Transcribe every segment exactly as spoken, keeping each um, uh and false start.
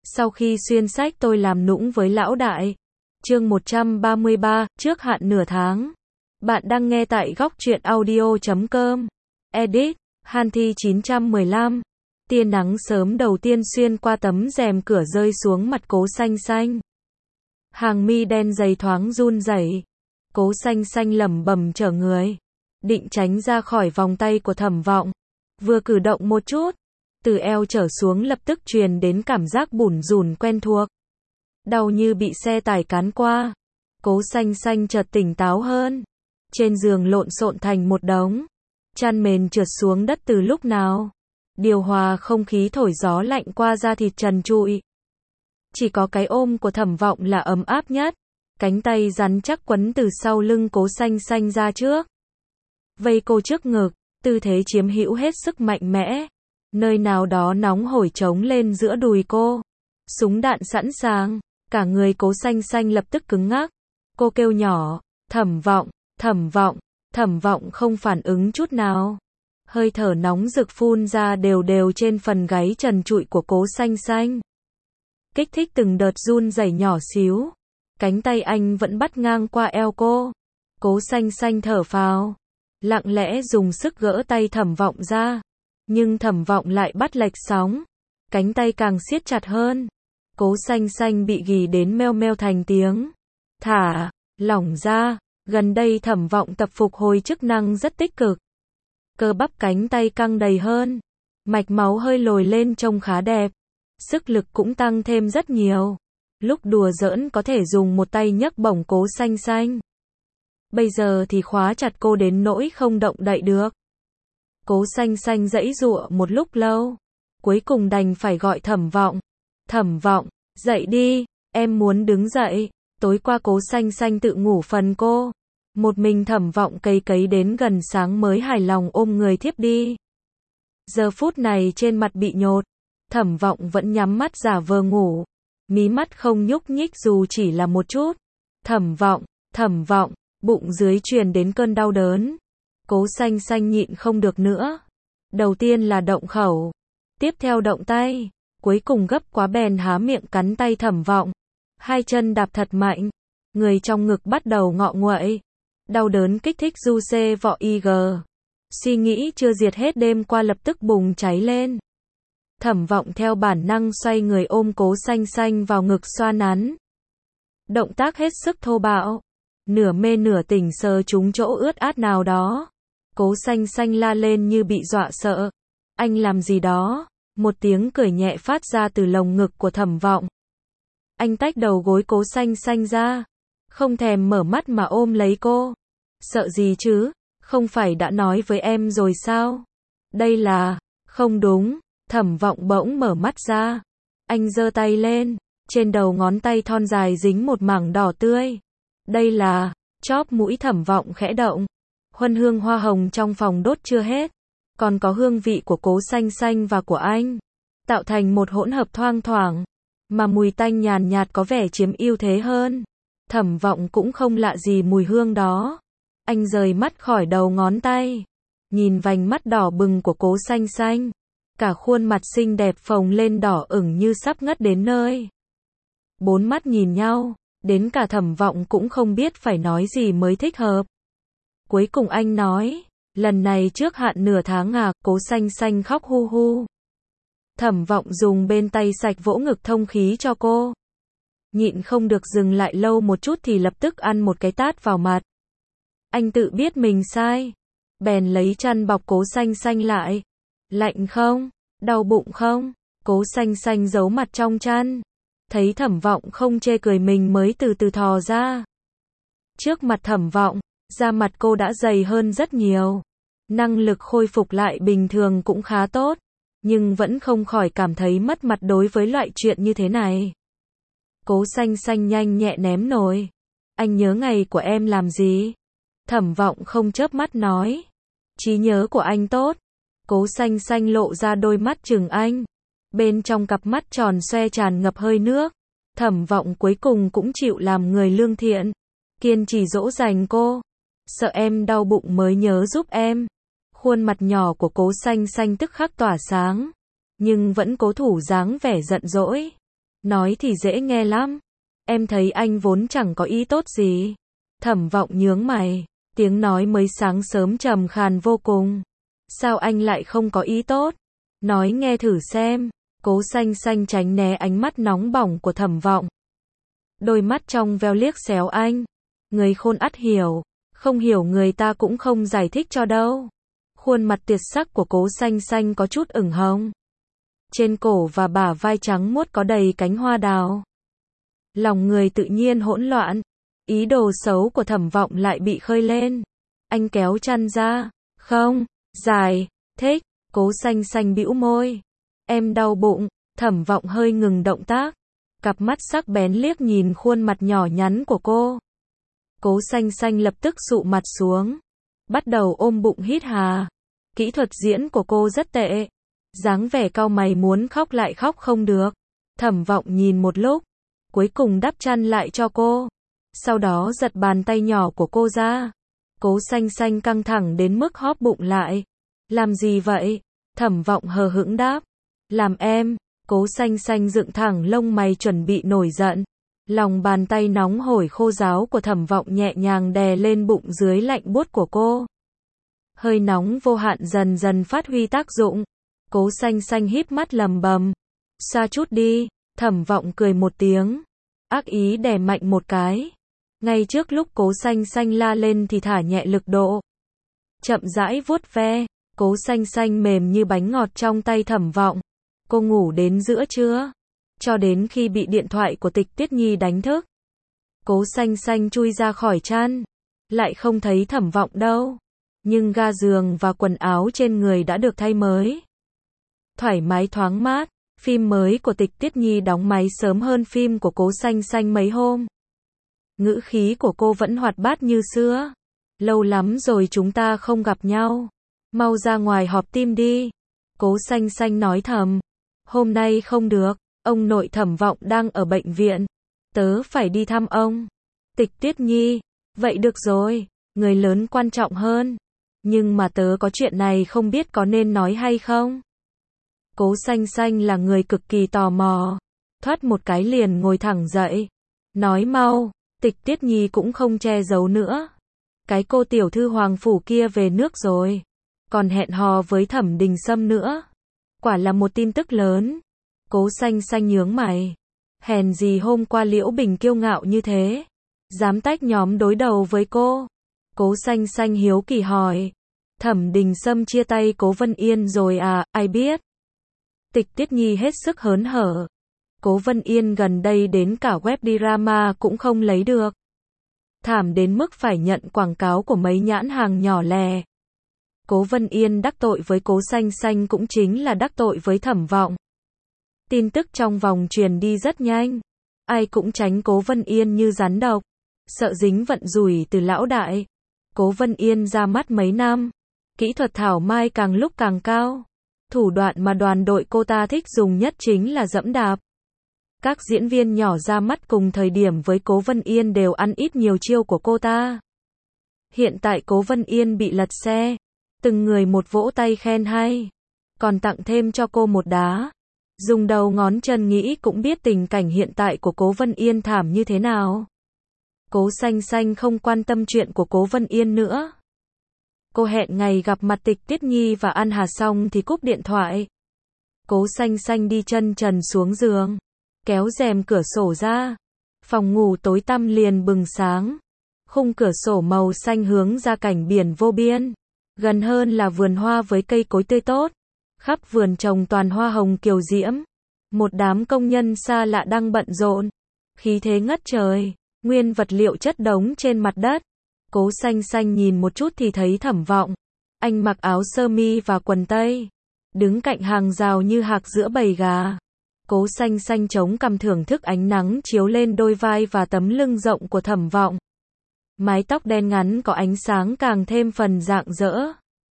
Sau khi xuyên sách tôi làm nũng với lão đại. Chương một trăm ba mươi ba, trước hạn nửa tháng. Bạn đang nghe tại góc truyện audio chấm com. Edit, Hanthi chín trăm mười lăm. Tia nắng sớm đầu tiên xuyên qua tấm rèm cửa rơi xuống mặt Cố Xanh Xanh. Hàng mi đen dày thoáng run rẩy. Cố Xanh Xanh lẩm bẩm trở người, định tránh ra khỏi vòng tay của Thẩm Vọng. Vừa cử động một chút, từ eo trở xuống lập tức truyền đến cảm giác bủn rủn quen thuộc. Đau như bị xe tải cán qua. Cố Xanh Xanh chợt tỉnh táo hơn. Trên giường lộn xộn thành một đống. Chăn mền trượt xuống đất từ lúc nào. Điều hòa không khí thổi gió lạnh qua da thịt trần trụi. Chỉ có cái ôm của Thẩm Vọng là ấm áp nhất. Cánh tay rắn chắc quấn từ sau lưng Cố Xanh Xanh ra trước. Vây cô trước ngực, tư thế chiếm hữu hết sức mạnh mẽ. Nơi nào đó nóng hổi trống lên giữa đùi cô. Súng đạn sẵn sàng, cả người Cố Xanh Xanh lập tức cứng ngắc. Cô kêu nhỏ, Thẩm Vọng, Thẩm Vọng, Thẩm Vọng không phản ứng chút nào. Hơi thở nóng rực phun ra đều đều trên phần gáy trần trụi của Cố Xanh Xanh. Kích thích từng đợt run rẩy nhỏ xíu. Cánh tay anh vẫn bắt ngang qua eo cô. Cố Xanh Xanh thở phào, lặng lẽ dùng sức gỡ tay Thẩm Vọng ra. Nhưng Thẩm Vọng lại bắt lệch sóng. Cánh tay càng siết chặt hơn. Cố Xanh Xanh bị ghì đến meo meo thành tiếng. Thả, lỏng ra. Gần đây Thẩm Vọng tập phục hồi chức năng rất tích cực. Cơ bắp cánh tay căng đầy hơn. Mạch máu hơi lồi lên trông khá đẹp. Sức lực cũng tăng thêm rất nhiều. Lúc đùa giỡn có thể dùng một tay nhấc bổng Cố Xanh Xanh. Bây giờ thì khóa chặt cô đến nỗi không động đậy được. Cố Xanh Xanh giãy giụa một lúc lâu. Cuối cùng đành phải gọi Thẩm Vọng. Thẩm Vọng, dậy đi, em muốn đứng dậy. Tối qua Cố Xanh Xanh tự ngủ phần cô. Một mình Thẩm Vọng cấy cấy đến gần sáng mới hài lòng ôm người thiếp đi. Giờ phút này trên mặt bị nhột. Thẩm Vọng vẫn nhắm mắt giả vờ ngủ. Mí mắt không nhúc nhích dù chỉ là một chút. Thẩm Vọng, Thẩm Vọng, bụng dưới truyền đến cơn đau đớn. Cố Xanh Xanh nhịn không được nữa. Đầu tiên là động khẩu. Tiếp theo động tay. Cuối cùng gấp quá bèn há miệng cắn tay Thẩm Vọng. Hai chân đạp thật mạnh. Người trong ngực bắt đầu ngọ nguậy. Đau đớn kích thích du xê vọ ig. Suy nghĩ chưa diệt hết đêm qua lập tức bùng cháy lên. Thẩm Vọng theo bản năng xoay người ôm Cố Xanh Xanh vào ngực xoa nắn. Động tác hết sức thô bạo. Nửa mê nửa tỉnh sờ trúng chỗ ướt át nào đó. Cố Xanh Xanh la lên như bị dọa sợ. Anh làm gì đó? Một tiếng cười nhẹ phát ra từ lồng ngực của Thẩm Vọng. Anh tách đầu gối Cố Xanh Xanh ra. Không thèm mở mắt mà ôm lấy cô. Sợ gì chứ? Không phải đã nói với em rồi sao? Đây là... Không đúng. Thẩm Vọng bỗng mở mắt ra. Anh giơ tay lên. Trên đầu ngón tay thon dài dính một mảng đỏ tươi. Đây là... Chóp mũi Thẩm Vọng khẽ động. Huân hương hoa hồng trong phòng đốt chưa hết. Còn có hương vị của Cố Xanh Xanh và của anh. Tạo thành một hỗn hợp thoang thoảng. Mà mùi tanh nhàn nhạt có vẻ chiếm ưu thế hơn. Thẩm Vọng cũng không lạ gì mùi hương đó. Anh rời mắt khỏi đầu ngón tay. Nhìn vành mắt đỏ bừng của Cố Xanh Xanh. Cả khuôn mặt xinh đẹp phồng lên đỏ ửng như sắp ngất đến nơi. Bốn mắt nhìn nhau. Đến cả Thẩm Vọng cũng không biết phải nói gì mới thích hợp. Cuối cùng anh nói. Lần này trước hạn nửa tháng à? Cố Xanh Xanh khóc hu hu. Thẩm Vọng dùng bên tay sạch vỗ ngực thông khí cho cô. Nhịn không được dừng lại lâu một chút thì lập tức ăn một cái tát vào mặt. Anh tự biết mình sai. Bèn lấy chăn bọc Cố Xanh Xanh lại. Lạnh không? Đau bụng không? Cố Xanh Xanh giấu mặt trong chăn. Thấy Thẩm Vọng không chê cười mình mới từ từ thò ra. Trước mặt Thẩm Vọng, da mặt cô đã dày hơn rất nhiều. Năng lực khôi phục lại bình thường cũng khá tốt. Nhưng vẫn không khỏi cảm thấy mất mặt đối với loại chuyện như thế này. Cố Xanh Xanh nhanh nhẹ ném nồi. Anh nhớ ngày của em làm gì? Thẩm Vọng không chớp mắt nói. Trí nhớ của anh tốt. Cố Xanh Xanh lộ ra đôi mắt trừng anh. Bên trong cặp mắt tròn xoe tràn ngập hơi nước. Thẩm Vọng cuối cùng cũng chịu làm người lương thiện. Kiên trì dỗ dành cô. Sợ em đau bụng mới nhớ giúp em. Khuôn mặt nhỏ của Cố Xanh Xanh tức khắc tỏa sáng. Nhưng vẫn cố thủ dáng vẻ giận dỗi. Nói thì dễ nghe lắm. Em thấy anh vốn chẳng có ý tốt gì. Thẩm Vọng nhướng mày, tiếng nói mới sáng sớm trầm khàn vô cùng. Sao anh lại không có ý tốt? Nói nghe thử xem. Cố Xanh Xanh tránh né ánh mắt nóng bỏng của Thẩm Vọng. Đôi mắt trong veo liếc xéo anh. Người khôn ắt hiểu, không hiểu người ta cũng không giải thích cho đâu. Khuôn mặt tiệt sắc của Cố Xanh Xanh có chút ửng hồng. Trên cổ và bả vai trắng muốt có đầy cánh hoa đào. Lòng người tự nhiên hỗn loạn. Ý đồ xấu của Thẩm Vọng lại bị khơi lên. Anh kéo chăn ra. Không, dài, thích. Cố Xanh Xanh bĩu môi. Em đau bụng. Thẩm Vọng hơi ngừng động tác. Cặp mắt sắc bén liếc nhìn khuôn mặt nhỏ nhắn của cô. Cố Xanh Xanh lập tức sụ mặt xuống. Bắt đầu ôm bụng hít hà. Kỹ thuật diễn của cô rất tệ. Dáng vẻ cau mày muốn khóc lại khóc không được. Thẩm Vọng nhìn một lúc. Cuối cùng đắp chăn lại cho cô. Sau đó giật bàn tay nhỏ của cô ra. Cố Xanh Xanh căng thẳng đến mức hóp bụng lại. Làm gì vậy? Thẩm Vọng hờ hững đáp. Làm em. Cố Xanh Xanh dựng thẳng lông mày chuẩn bị nổi giận. Lòng bàn tay nóng hổi khô ráo của Thẩm Vọng nhẹ nhàng đè lên bụng dưới lạnh buốt của cô. Hơi nóng vô hạn dần dần phát huy tác dụng. Cố Xanh Xanh híp mắt lầm bầm. Xa chút đi. Thẩm Vọng cười một tiếng. Ác ý đè mạnh một cái. Ngay trước lúc Cố Xanh Xanh la lên thì thả nhẹ lực độ. Chậm rãi vuốt ve. Cố Xanh Xanh mềm như bánh ngọt trong tay Thẩm Vọng. Cô ngủ đến giữa trưa. Cho đến khi bị điện thoại của Tịch Tiết Nhi đánh thức. Cố Xanh Xanh chui ra khỏi chăn. Lại không thấy Thẩm Vọng đâu. Nhưng ga giường và quần áo trên người đã được thay mới. Thoải mái thoáng mát. Phim mới của Tịch Tiết Nhi đóng máy sớm hơn phim của Cố Xanh Xanh mấy hôm. Ngữ khí của cô vẫn hoạt bát như xưa. Lâu lắm rồi chúng ta không gặp nhau. Mau ra ngoài họp team đi. Cố Xanh Xanh nói thầm. Hôm nay không được. Ông nội Thẩm Vọng đang ở bệnh viện. Tớ phải đi thăm ông. Tịch Tiết Nhi. Vậy được rồi. Người lớn quan trọng hơn. Nhưng mà tớ có chuyện này không biết có nên nói hay không. Cố Xanh Xanh là người cực kỳ tò mò. Thoát một cái liền ngồi thẳng dậy. Nói mau. Tịch Tiết Nhi cũng không che giấu nữa. Cái cô tiểu thư hoàng phủ kia về nước rồi. Còn hẹn hò với Thẩm Đình Sâm nữa. Quả là một tin tức lớn. Cố Xanh Xanh nhướng mày. Hèn gì hôm qua Liễu Bình kiêu ngạo như thế. Dám tách nhóm đối đầu với cô. Cố Xanh Xanh hiếu kỳ hỏi. Thẩm Đình Sâm chia tay Cố Vân Yên rồi à, ai biết. Tịch Tiết Nhi hết sức hớn hở. Cố Vân Yên gần đây đến cả web drama cũng không lấy được. Thảm đến mức phải nhận quảng cáo của mấy nhãn hàng nhỏ lẻ. Cố Vân Yên đắc tội với Cố Xanh Xanh cũng chính là đắc tội với Thẩm Vọng. Tin tức trong vòng truyền đi rất nhanh. Ai cũng tránh Cố Vân Yên như rắn độc. Sợ dính vận rủi từ lão đại. Cố Vân Yên ra mắt mấy năm. Kỹ thuật thảo mai càng lúc càng cao. Thủ đoạn mà đoàn đội cô ta thích dùng nhất chính là dẫm đạp. Các diễn viên nhỏ ra mắt cùng thời điểm với Cố Vân Yên đều ăn ít nhiều chiêu của cô ta. Hiện tại Cố Vân Yên bị lật xe. Từng người một vỗ tay khen hay. Còn tặng thêm cho cô một đá. Dùng đầu ngón chân nghĩ cũng biết tình cảnh hiện tại của Cố Vân Yên thảm như thế nào. Cố Xanh Xanh không quan tâm chuyện của Cố Vân Yên nữa. Cô hẹn ngày gặp mặt Tịch Tiết Nhi và An Hà xong thì cúp điện thoại. Cố Xanh Xanh đi chân trần xuống giường. Kéo rèm cửa sổ ra. Phòng ngủ tối tăm liền bừng sáng. Khung cửa sổ màu xanh hướng ra cảnh biển vô biên. Gần hơn là vườn hoa với cây cối tươi tốt. Khắp vườn trồng toàn hoa hồng kiều diễm. Một đám công nhân xa lạ đang bận rộn. Khí thế ngất trời. Nguyên vật liệu chất đống trên mặt đất. Cố Xanh Xanh nhìn một chút thì thấy Thẩm Vọng. Anh mặc áo sơ mi và quần tây. Đứng cạnh hàng rào như hạc giữa bầy gà. Cố Xanh Xanh chống cằm thưởng thức ánh nắng chiếu lên đôi vai và tấm lưng rộng của Thẩm Vọng. Mái tóc đen ngắn có ánh sáng càng thêm phần rạng rỡ.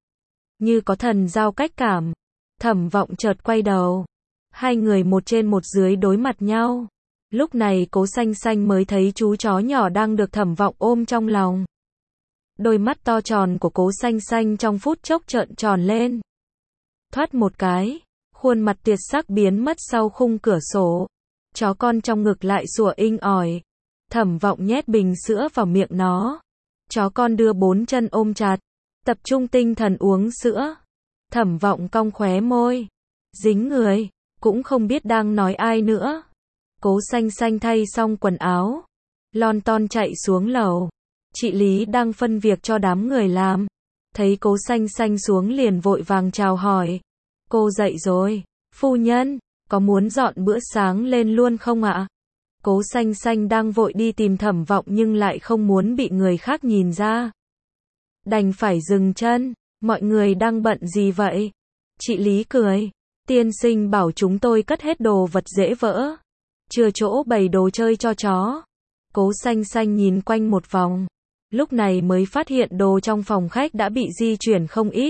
Như có thần giao cách cảm. Thẩm Vọng chợt quay đầu. Hai người một trên một dưới đối mặt nhau. Lúc này Cố Xanh Xanh mới thấy chú chó nhỏ đang được Thẩm Vọng ôm trong lòng. Đôi mắt to tròn của Cố Xanh Xanh trong phút chốc trợn tròn lên. Thoát một cái, khuôn mặt tiệt sắc biến mất sau khung cửa sổ. Chó con trong ngực lại sủa inh ỏi. Thẩm Vọng nhét bình sữa vào miệng nó. Chó con đưa bốn chân ôm chặt, tập trung tinh thần uống sữa. Thẩm Vọng cong khóe môi, dính người, cũng không biết đang nói ai nữa. Cố Xanh Xanh thay xong quần áo, lon ton chạy xuống lầu. Chị Lý đang phân việc cho đám người làm. Thấy Cố Xanh Xanh xuống liền vội vàng chào hỏi. Cô dậy rồi, phu nhân, có muốn dọn bữa sáng lên luôn không ạ? Cố Xanh Xanh đang vội đi tìm Thẩm Vọng nhưng lại không muốn bị người khác nhìn ra. Đành phải dừng chân, mọi người đang bận gì vậy? Chị Lý cười, tiên sinh bảo chúng tôi cất hết đồ vật dễ vỡ. Chưa chỗ bày đồ chơi cho chó. Cố Xanh Xanh nhìn quanh một vòng. Lúc này mới phát hiện đồ trong phòng khách đã bị di chuyển không ít.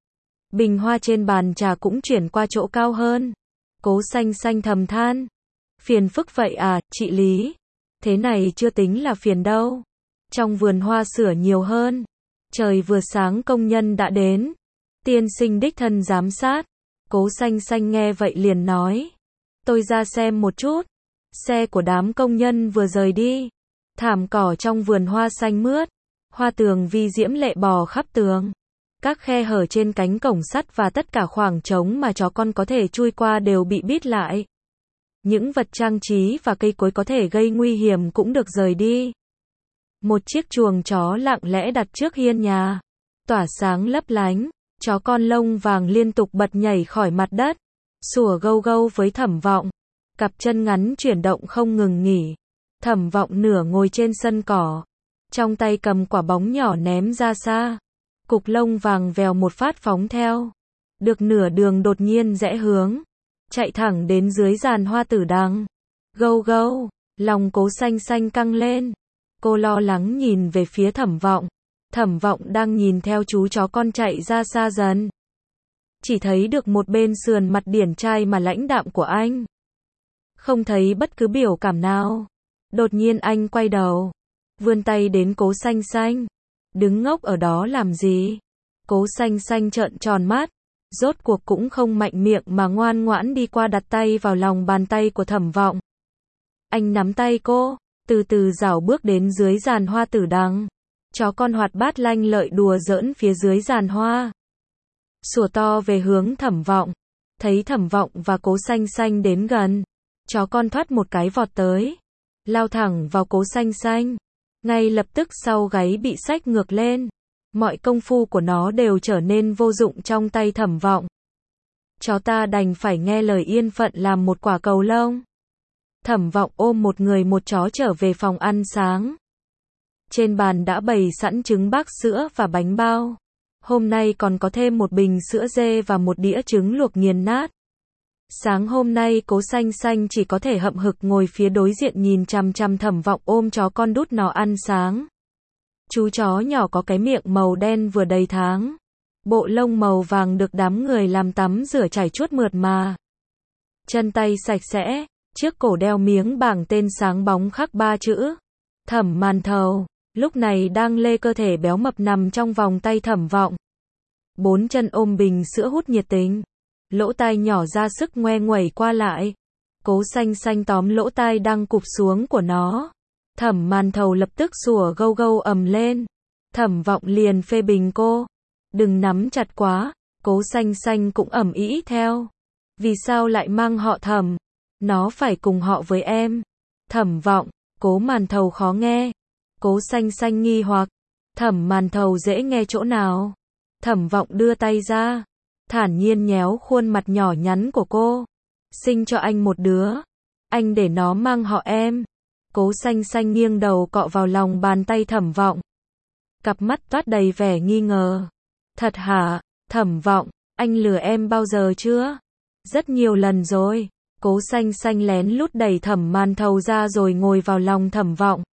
Bình hoa trên bàn trà cũng chuyển qua chỗ cao hơn. Cố Xanh Xanh thầm than. Phiền phức vậy à, chị Lý? Thế này chưa tính là phiền đâu. Trong vườn hoa sửa nhiều hơn. Trời vừa sáng công nhân đã đến. Tiên sinh đích thân giám sát. Cố Xanh Xanh nghe vậy liền nói. Tôi ra xem một chút. Xe của đám công nhân vừa rời đi. Thảm cỏ trong vườn hoa xanh mướt. Hoa tường vi diễm lệ bò khắp tường. Các khe hở trên cánh cổng sắt và tất cả khoảng trống mà chó con có thể chui qua đều bị bít lại. Những vật trang trí và cây cối có thể gây nguy hiểm cũng được rời đi. Một chiếc chuồng chó lặng lẽ đặt trước hiên nhà. Tỏa sáng lấp lánh. Chó con lông vàng liên tục bật nhảy khỏi mặt đất. Sủa gâu gâu với Thẩm Vọng. Cặp chân ngắn chuyển động không ngừng nghỉ. Thẩm Vọng nửa ngồi trên sân cỏ. Trong tay cầm quả bóng nhỏ ném ra xa. Cục lông vàng vèo một phát phóng theo. Được nửa đường đột nhiên rẽ hướng. Chạy thẳng đến dưới giàn hoa tử đằng. Gâu gâu. Lòng Cố Xanh Xanh căng lên. Cô lo lắng nhìn về phía Thẩm Vọng. Thẩm Vọng đang nhìn theo chú chó con chạy ra xa dần. Chỉ thấy được một bên sườn mặt điển trai mà lãnh đạm của anh. Không thấy bất cứ biểu cảm nào. Đột nhiên anh quay đầu. Vươn tay đến Cố Xanh Xanh. Đứng ngốc ở đó làm gì? Cố Xanh Xanh trợn tròn mắt. Rốt cuộc cũng không mạnh miệng mà ngoan ngoãn đi qua đặt tay vào lòng bàn tay của Thẩm Vọng. Anh nắm tay cô, từ từ dảo bước đến dưới giàn hoa tử đằng. Chó con hoạt bát lanh lợi đùa giỡn phía dưới giàn hoa. Sủa to về hướng Thẩm Vọng. Thấy Thẩm Vọng và Cố Xanh Xanh đến gần. Chó con thoát một cái vọt tới. Lao thẳng vào Cố Xanh Xanh. Ngay lập tức sau gáy bị xách ngược lên. Mọi công phu của nó đều trở nên vô dụng trong tay Thẩm Vọng. Chó ta đành phải nghe lời yên phận làm một quả cầu lông. Thẩm Vọng ôm một người một chó trở về phòng ăn sáng. Trên bàn đã bày sẵn trứng bác sữa và bánh bao. Hôm nay còn có thêm một bình sữa dê và một đĩa trứng luộc nghiền nát. Sáng hôm nay Cố Xanh Xanh chỉ có thể hậm hực ngồi phía đối diện nhìn chằm chằm Thẩm Vọng ôm chó con đút nó ăn sáng. Chú chó nhỏ có cái miệng màu đen vừa đầy tháng. Bộ lông màu vàng được đám người làm tắm rửa chảy chuốt mượt mà. Chân tay sạch sẽ, trước cổ đeo miếng bảng tên sáng bóng khắc ba chữ. Thẩm Màn Thầu, lúc này đang lê cơ thể béo mập nằm trong vòng tay Thẩm Vọng. Bốn chân ôm bình sữa hút nhiệt tình. Lỗ tai nhỏ ra sức ngoe nguẩy qua lại. Cố Xanh Xanh tóm lỗ tai đang cụp xuống của nó. Thẩm Màn Thầu lập tức sủa gâu gâu ầm lên. Thẩm Vọng liền phê bình cô. Đừng nắm chặt quá. Cố Xanh Xanh cũng ầm ĩ theo. Vì sao lại mang họ Thẩm? Nó phải cùng họ với em. Thẩm Vọng, Cố Màn Thầu khó nghe. Cố Xanh Xanh nghi hoặc. Thẩm Màn Thầu dễ nghe chỗ nào? Thẩm Vọng đưa tay ra. Thản nhiên nhéo khuôn mặt nhỏ nhắn của cô. Sinh cho anh một đứa. Anh để nó mang họ em. Cố Xanh Xanh nghiêng đầu cọ vào lòng bàn tay Thẩm Vọng. Cặp mắt toát đầy vẻ nghi ngờ. Thật hả, Thẩm Vọng, anh lừa em bao giờ chưa? Rất nhiều lần rồi. Cố Xanh Xanh lén lút đẩy Thẩm Màn Thầu ra rồi ngồi vào lòng Thẩm Vọng.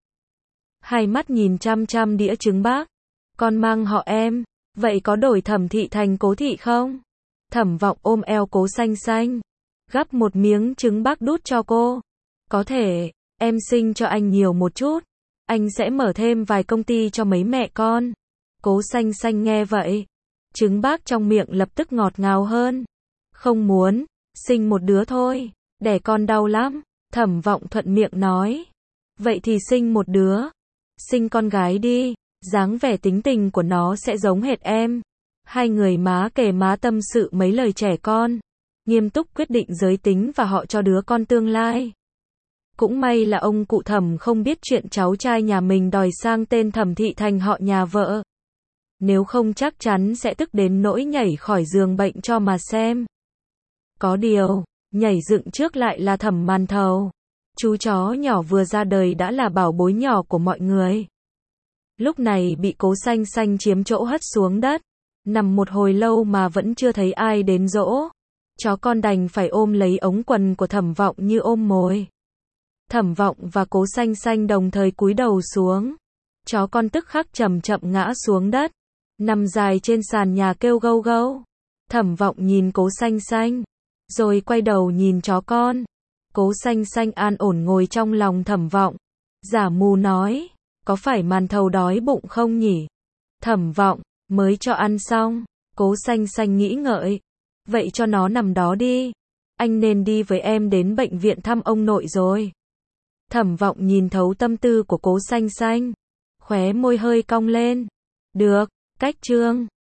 Hai mắt nhìn chăm chăm đĩa trứng bác. Con mang họ em, vậy có đổi Thẩm Thị thành Cố Thị không? Thẩm Vọng ôm eo Cố Xanh Xanh. Gắp một miếng trứng bác đút cho cô. Có thể, em sinh cho anh nhiều một chút. Anh sẽ mở thêm vài công ty cho mấy mẹ con. Cố Xanh Xanh nghe vậy. Trứng bác trong miệng lập tức ngọt ngào hơn. Không muốn, sinh một đứa thôi. Đẻ con đau lắm. Thẩm Vọng thuận miệng nói. Vậy thì sinh một đứa. Sinh con gái đi. Dáng vẻ tính tình của nó sẽ giống hệt em. Hai người má kề má tâm sự mấy lời trẻ con. Nghiêm túc quyết định giới tính và họ cho đứa con tương lai. Cũng may là ông cụ Thẩm không biết chuyện cháu trai nhà mình đòi sang tên Thẩm thị thành họ nhà vợ. Nếu không chắc chắn sẽ tức đến nỗi nhảy khỏi giường bệnh cho mà xem. Có điều, nhảy dựng trước lại là Thẩm Màn Thầu. Chú chó nhỏ vừa ra đời đã là bảo bối nhỏ của mọi người. Lúc này bị Cố Xanh Xanh chiếm chỗ hất xuống đất. Nằm một hồi lâu mà vẫn chưa thấy ai đến dỗ. Chó con đành phải ôm lấy ống quần của Thẩm Vọng như ôm mồi. Thẩm Vọng và Cố Xanh Xanh đồng thời cúi đầu xuống. Chó con tức khắc chậm chậm ngã xuống đất. Nằm dài trên sàn nhà kêu gâu gâu. Thẩm Vọng nhìn Cố Xanh Xanh. Rồi quay đầu nhìn chó con. Cố Xanh Xanh an ổn ngồi trong lòng Thẩm Vọng. Giả mù nói. Có phải Màn Thầu đói bụng không nhỉ? Thẩm Vọng. Mới cho ăn xong. Cố Xanh Xanh nghĩ ngợi. Vậy cho nó nằm đó đi. Anh nên đi với em đến bệnh viện thăm ông nội rồi. Thẩm Vọng nhìn thấu tâm tư của Cố Xanh Xanh. Khóe môi hơi cong lên. Được, cách chương.